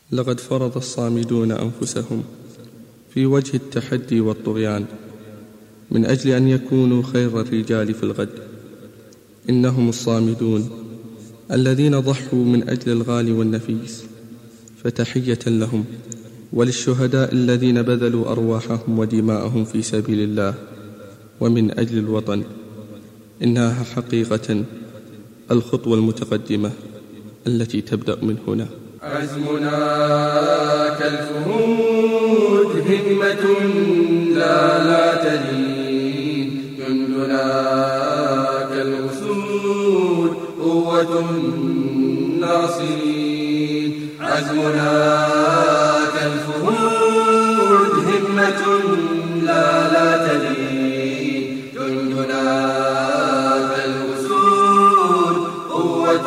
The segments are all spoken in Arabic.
لقد فرض الصامدون أنفسهم في وجه التحدي والطغيان من أجل أن يكونوا خير الرجال في الغد. إنهم الصامدون الذين ضحوا من أجل الغالي والنفيس، فتحية لهم وللشهداء الذين بذلوا أرواحهم ودماءهم في سبيل الله ومن أجل الوطن. إنها حقيقة الخطوة المتقدمة التي تبدأ من هنا. عزمنا كالفهود، همة لا تلين، جندنا كالأسود، قوة الناصرين. عزمنا كالفهود، همة لا تلين، جندنا كالأسود، قوة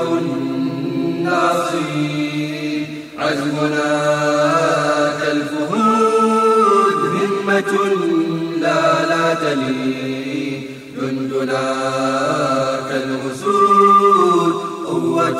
الناصرين. عزمنا كالفهود، همة لا تلين، جندنا كالأسود، قوة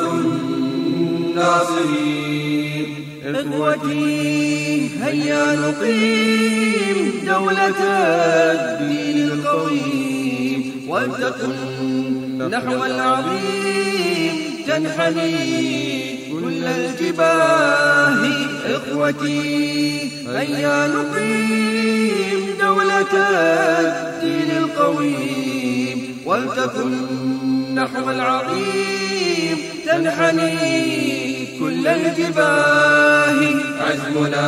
الناصرين. إخوتي هيا نقيم دولة الدين القويم، ولتكن نحو العظيم تنحني كل الجباه. إخوتي هيا نقيم دولة الدين القويم، ولتكن نحو العظيم تنحني كل الجباه. عزمنا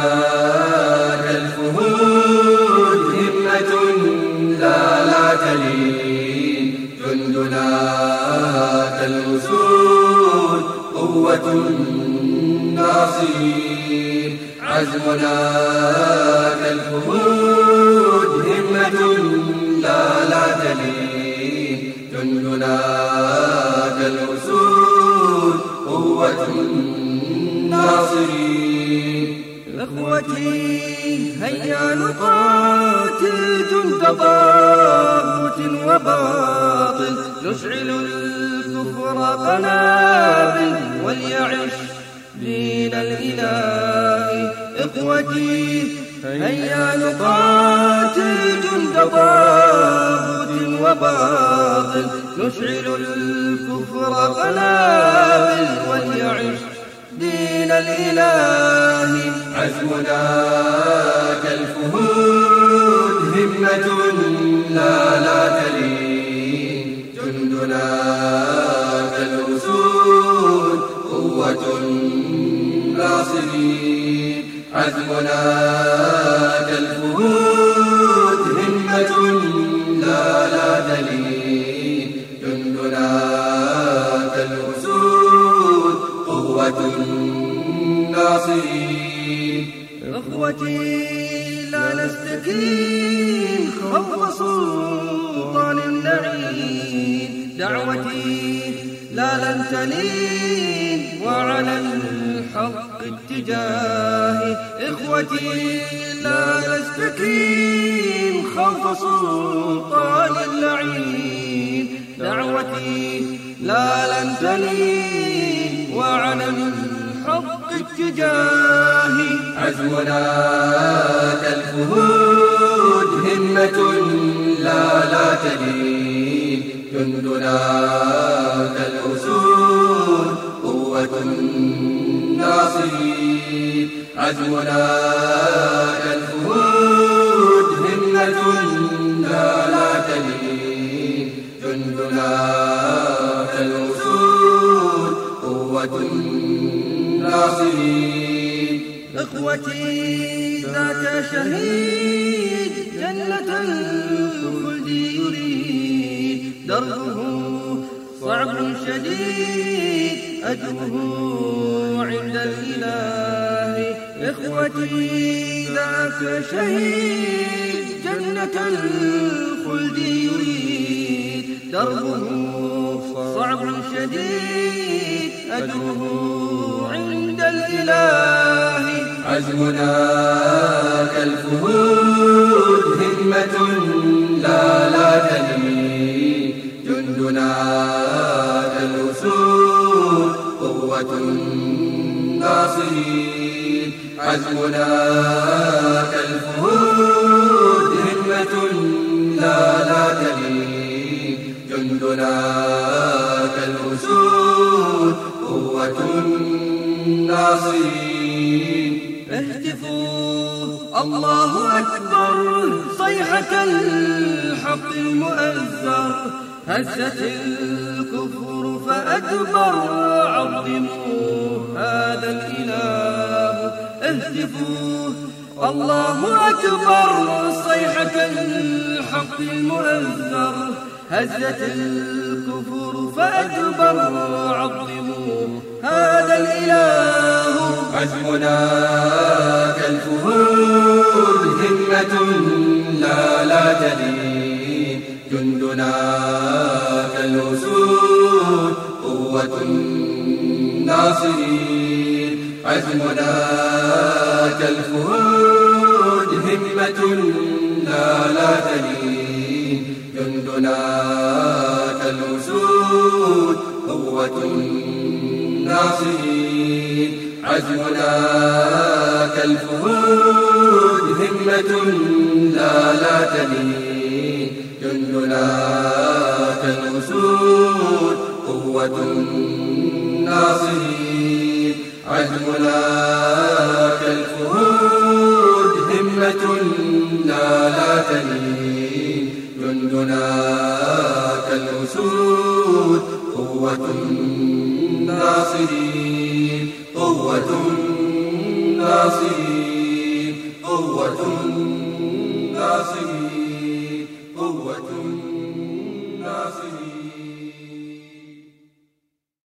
كالفهود، همة لا تلين، جندنا كالأسود، قوة الناصرين. عزمنا كالفهود، همة لا تلين، جندنا كالأسود، قوة الناصرين. إخوتي هيا نقاتل جند طاغوت وباطل، نشعل الكفر قنابل وليعش دين الإله. إخوتي هيا نقاتل جند طاغوت وباطل، نشعل الكفر قنابل وليعش دين الإله. عزمنا كالفهود، همة لا تلين، جندنا كالأسود، قوة الناصرين. عزمنا كالفهود، همة لا تلين، جندنا كالأسود، قوة الناصرين. إخوتي لا نستكين خوف سلطان اللعين، دعوتي لا لن تلين وعلى الحق اتجاهي. إخوتي لا نستكين خوف سلطان اللعين، دعوتي لا لن تلين وعلى الحق اتجاهي. عزمنا كالفهود، همة لا تلين، جندنا كالأسود، قوة الناصرين. عزمنا كالفهود، همة لا تلين، جندنا كالأسود، قوة الناصرين. إخوتي ذاك شهيد جنة الخلد يريد، دربه صعب شديد، أجره عند الإله. إخوتي ذاك شهيد جنة الخلد يريد، دربه صعب شديد، أجره عند الإله. عزمنا كالفهود، همة لا تلين، جندنا كالأسود، قوة الناصرين. عزمنا كالفهود همة لا تلين جندنا كالأسود قوة الناصرين اهتفوا الله أكبر صيحة الحق المؤزر هزت الكفر فأدبر عظموا هذا الإله اهتفوا الله أكبر صيحة الحق المؤزر هزت الكفر فأدبر عظموا هذا الإله عزمنا كالفهود همة لا تلين جندنا كالأسود قوة الناصرين عزمنا كالفهود همة لا تلين جندنا كالأسود قوة الناصرين عزمنا كالفهود همة لا تلين جندنا كالأسود قوة الناصرين عزمنا كالفهود همة لا تلين جندنا كالأسود قوة الناصرين